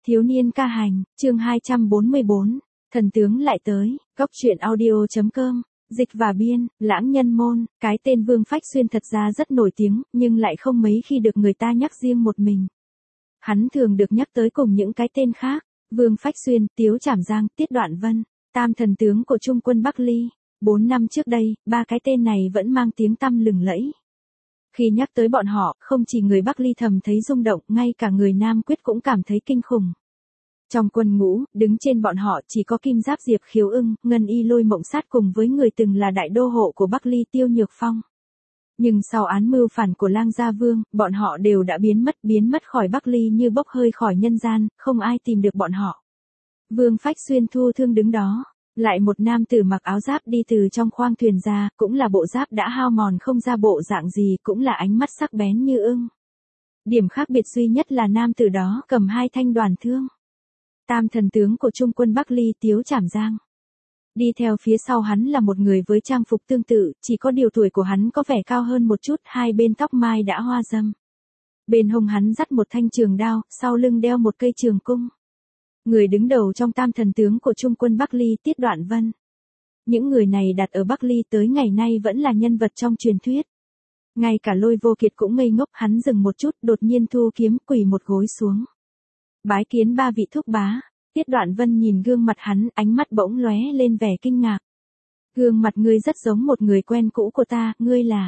Thiếu niên ca hành, chương 244, thần tướng lại tới, góc truyện audio.com, dịch và biên, lãng nhân môn, cái tên Vương Phách Xuyên thật ra rất nổi tiếng, nhưng lại không mấy khi được người ta nhắc riêng một mình. Hắn thường được nhắc tới cùng những cái tên khác, Vương Phách Xuyên, Tiếu Trảm Giang, Tiết Đoạn Vân, tam thần tướng của Trung quân Bắc Ly. 4 năm trước đây, ba cái tên này vẫn mang tiếng tăm lừng lẫy. Khi nhắc tới bọn họ, không chỉ người Bắc Ly thầm thấy rung động, ngay cả người Nam Quyết cũng cảm thấy kinh khủng. Trong quân ngũ, đứng trên bọn họ chỉ có Kim Giáp Diệp Khiếu Ưng, Ngân Y Lôi Mộng Sát cùng với người từng là đại đô hộ của Bắc Ly Tiêu Nhược Phong. Nhưng sau án mưu phản của Lang Gia Vương, bọn họ đều đã biến mất khỏi Bắc Ly như bốc hơi khỏi nhân gian, không ai tìm được bọn họ. Vương Phách Xuyên thu thương đứng đó. Lại một nam tử mặc áo giáp đi từ trong khoang thuyền ra, cũng là bộ giáp đã hao mòn không ra bộ dạng gì, cũng là ánh mắt sắc bén như ưng. Điểm khác biệt duy nhất là nam tử đó cầm 2 thanh đoàn thương. Tam thần tướng của Trung quân Bắc Ly Tiếu Trảm Giang. Đi theo phía sau hắn là một người với trang phục tương tự, chỉ có điều tuổi của hắn có vẻ cao hơn một chút, hai bên tóc mai đã hoa râm. Bên hông hắn dắt một thanh trường đao, sau lưng đeo một cây trường cung. Người đứng đầu trong tam thần tướng của Trung quân Bắc Ly Tiết Đoạn Vân. Những người này đặt ở Bắc Ly tới ngày nay vẫn là nhân vật trong truyền thuyết. Ngay cả Lôi Vô Kiệt cũng ngây ngốc, hắn dừng một chút, đột nhiên thu kiếm quỳ một gối xuống. Bái kiến ba vị thúc bá. Tiết Đoạn Vân nhìn gương mặt hắn, ánh mắt bỗng lóe lên vẻ kinh ngạc. Gương mặt ngươi rất giống một người quen cũ của ta, ngươi là...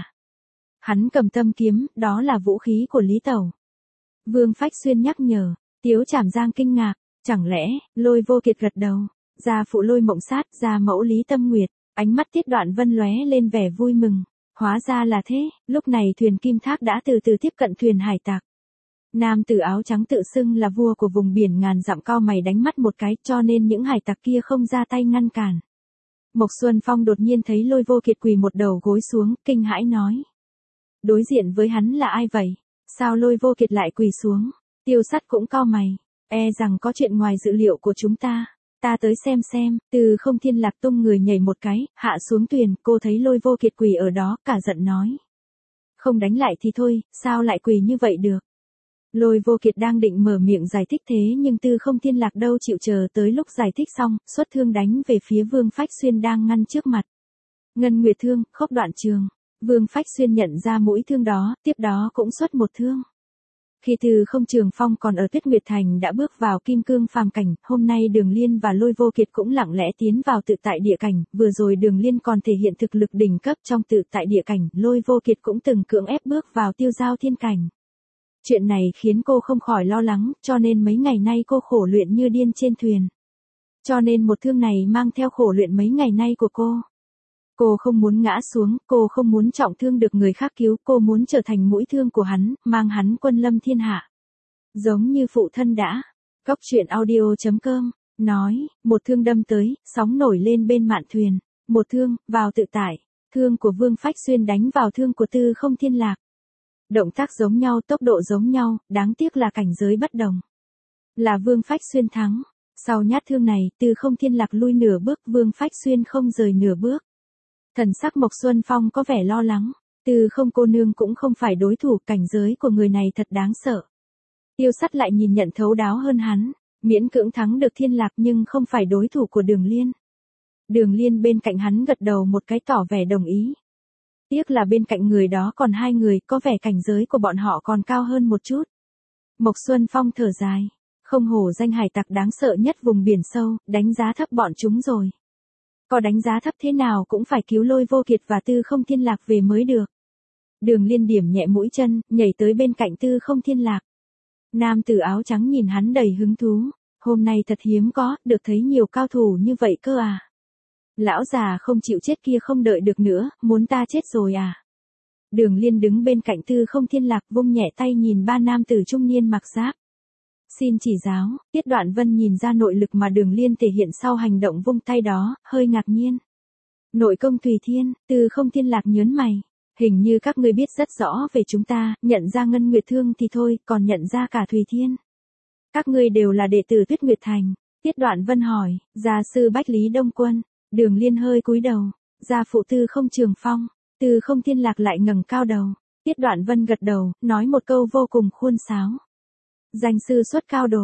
Hắn cầm tâm kiếm, đó là vũ khí của Lý Tẩu. Vương Phách Xuyên nhắc nhở, Tiếu Trảm Giang kinh ngạc. Chẳng lẽ, Lôi Vô Kiệt gật đầu, gia phụ Lôi Mộng Sát, gia mẫu Lý Tâm Nguyệt, ánh mắt Tiết Đoạn Vân lóe lên vẻ vui mừng. Hóa ra là thế, lúc này thuyền Kim Thác đã từ từ tiếp cận thuyền hải tặc. Nam tử áo trắng tự xưng là vua của vùng biển ngàn dặm cao mày đánh mắt một cái, cho nên những hải tặc kia không ra tay ngăn cản. Mộc Xuân Phong đột nhiên thấy Lôi Vô Kiệt quỳ một đầu gối xuống, kinh hãi nói. Đối diện với hắn là ai vậy? Sao Lôi Vô Kiệt lại quỳ xuống? Tiêu Sắt cũng cau mày. E rằng có chuyện ngoài dự liệu của chúng ta. Ta tới xem. Từ Không Thiên Lạc tung người nhảy một cái, hạ xuống thuyền, cô thấy Lôi Vô Kiệt quỳ ở đó, cả giận nói. Không đánh lại thì thôi, sao lại quỳ như vậy được? Lôi Vô Kiệt đang định mở miệng giải thích thế nhưng Từ Không Thiên Lạc đâu chịu chờ tới lúc giải thích xong, xuất thương đánh về phía Vương Phách Xuyên đang ngăn trước mặt. Ngân Nguyệt thương, khốc đoạn trường. Vương Phách Xuyên nhận ra mũi thương đó, tiếp đó cũng xuất một thương. Khi Từ Không Trường Phong còn ở Tuyết Nguyệt Thành đã bước vào Kim Cương phàm cảnh, hôm nay Đường Liên và Lôi Vô Kiệt cũng lặng lẽ tiến vào tự tại địa cảnh, vừa rồi Đường Liên còn thể hiện thực lực đỉnh cấp trong tự tại địa cảnh, Lôi Vô Kiệt cũng từng cưỡng ép bước vào Tiêu Giao Thiên cảnh. Chuyện này khiến cô không khỏi lo lắng, cho nên mấy ngày nay cô khổ luyện như điên trên thuyền. Cho nên một thương này mang theo khổ luyện mấy ngày nay của cô. Cô không muốn ngã xuống, cô không muốn trọng thương được người khác cứu, cô muốn trở thành mũi thương của hắn, mang hắn quân lâm thiên hạ. Giống như phụ thân đã. Góc truyện audio.com, nói, một thương đâm tới, sóng nổi lên bên mạn thuyền. Một thương, vào tự tại. Thương của Vương Phách Xuyên đánh vào thương của Từ Không Thiên Lạc. Động tác giống nhau, tốc độ giống nhau, đáng tiếc là cảnh giới bất đồng. Là Vương Phách Xuyên thắng. Sau nhát thương này, Từ Không Thiên Lạc lui nửa bước, Vương Phách Xuyên không rời nửa bước. Thần sắc Mộc Xuân Phong có vẻ lo lắng, Từ Không cô nương cũng không phải đối thủ, cảnh giới của người này thật đáng sợ. Tiêu Sắt lại nhìn nhận thấu đáo hơn hắn, miễn cưỡng thắng được Thiên Lạc nhưng không phải đối thủ của Đường Liên. Đường Liên bên cạnh hắn gật đầu một cái tỏ vẻ đồng ý. Tiếc là bên cạnh người đó còn 2 người, có vẻ cảnh giới của bọn họ còn cao hơn một chút. Mộc Xuân Phong thở dài, không hổ danh hải tặc đáng sợ nhất vùng biển sâu, đánh giá thấp bọn chúng rồi. Có đánh giá thấp thế nào cũng phải cứu Lôi Vô Kiệt và Từ Không Thiên Lạc về mới được. Đường Liên điểm nhẹ mũi chân, nhảy tới bên cạnh Từ Không Thiên Lạc. Nam tử áo trắng nhìn hắn đầy hứng thú, hôm nay thật hiếm có, được thấy nhiều cao thủ như vậy cơ à. Lão già không chịu chết kia không đợi được nữa, muốn ta chết rồi à. Đường Liên đứng bên cạnh Từ Không Thiên Lạc vung nhẹ tay nhìn ba nam tử trung niên mặc giáp. Xin chỉ giáo, Tiết Đoạn Vân nhìn ra nội lực mà Đường Liên thể hiện sau hành động vung tay đó, hơi ngạc nhiên. Nội công Tùy Thiên, Từ Không Thiên Lạc nhớn mày. Hình như các ngươi biết rất rõ về chúng ta, nhận ra Ngân Nguyệt thương thì thôi, còn nhận ra cả Tùy Thiên. Các ngươi đều là đệ tử Tuyết Nguyệt Thành. Tiết Đoạn Vân hỏi, gia sư Bách Lý Đông Quân. Đường Liên hơi cúi đầu, gia phụ Từ Không Trường Phong. Từ Không Thiên Lạc lại ngẩng cao đầu. Tiết Đoạn Vân gật đầu, nói một câu vô cùng khuôn sáo. Danh sư xuất cao đồ.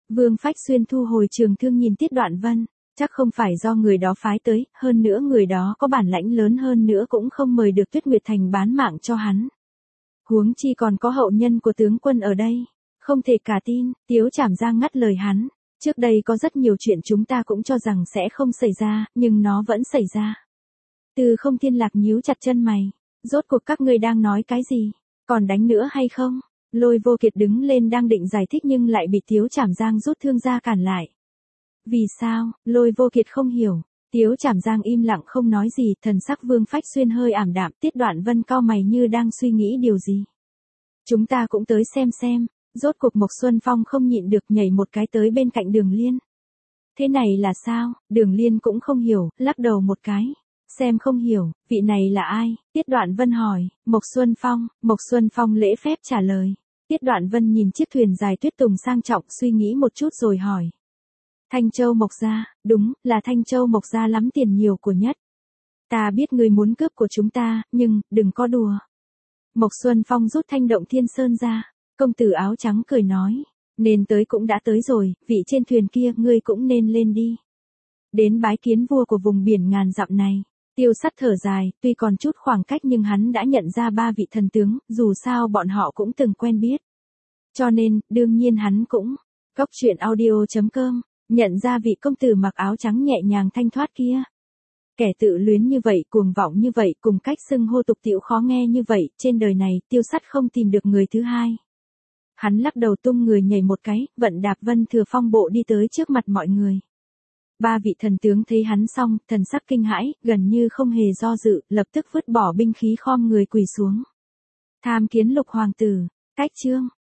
Vương Phách Xuyên thu hồi trường thương nhìn Tiết Đoạn Vân, chắc không phải do người đó phái tới, hơn nữa người đó có bản lãnh lớn hơn nữa cũng không mời được Tuyết Nguyệt Thành bán mạng cho hắn. Huống chi còn có hậu nhân của tướng quân ở đây, không thể cả tin. Tiếu Trảm Giang ngắt lời hắn, trước đây có rất nhiều chuyện chúng ta cũng cho rằng sẽ không xảy ra, nhưng nó vẫn xảy ra. Từ Không Thiên Lạc nhíu chặt chân mày, rốt cuộc các ngươi đang nói cái gì, còn đánh nữa hay không? Lôi Vô Kiệt đứng lên đang định giải thích nhưng lại bị Tiếu Trảm Giang rút thương ra cản lại. Vì sao? Lôi Vô Kiệt không hiểu. Tiếu Trảm Giang im lặng không nói gì, thần sắc Vương Phách Xuyên hơi ảm đạm, Tiết Đoạn Vân cau mày như đang suy nghĩ điều gì. Chúng ta cũng tới xem, rốt cuộc Mộc Xuân Phong không nhịn được nhảy một cái tới bên cạnh Đường Liên. Thế này là sao? Đường Liên cũng không hiểu, lắc đầu một cái. Xem không hiểu, vị này là ai? Tiết Đoạn Vân hỏi. Mộc Xuân Phong lễ phép trả lời. Tiết Đoạn Vân nhìn chiếc thuyền dài tuyết tùng sang trọng suy nghĩ một chút rồi hỏi. Thanh Châu Mộc Gia, đúng, là Thanh Châu Mộc Gia lắm tiền nhiều của nhất. Ta biết người muốn cướp của chúng ta, nhưng, đừng có đùa. Mộc Xuân Phong rút Thanh Động Thiên Sơn ra, công tử áo trắng cười nói. Nên tới cũng đã tới rồi, vị trên thuyền kia ngươi cũng nên lên đi. Đến bái kiến vua của vùng biển ngàn dặm này. Tiêu Sắt thở dài, tuy còn chút khoảng cách nhưng hắn đã nhận ra ba vị thần tướng, dù sao bọn họ cũng từng quen biết. Cho nên, đương nhiên hắn cũng. Góc truyện audio.com, nhận ra vị công tử mặc áo trắng nhẹ nhàng thanh thoát kia. Kẻ tự luyến như vậy, cuồng vọng như vậy, cùng cách xưng hô tục tiễu khó nghe như vậy, trên đời này, Tiêu Sắt không tìm được người thứ hai. Hắn lắc đầu tung người nhảy một cái, vận đạp Vân Thừa Phong bộ đi tới trước mặt mọi người. Ba vị thần tướng thấy hắn xong, thần sắc kinh hãi, gần như không hề do dự, lập tức vứt bỏ binh khí khom người quỳ xuống. Tham kiến Lục hoàng tử, cách chương.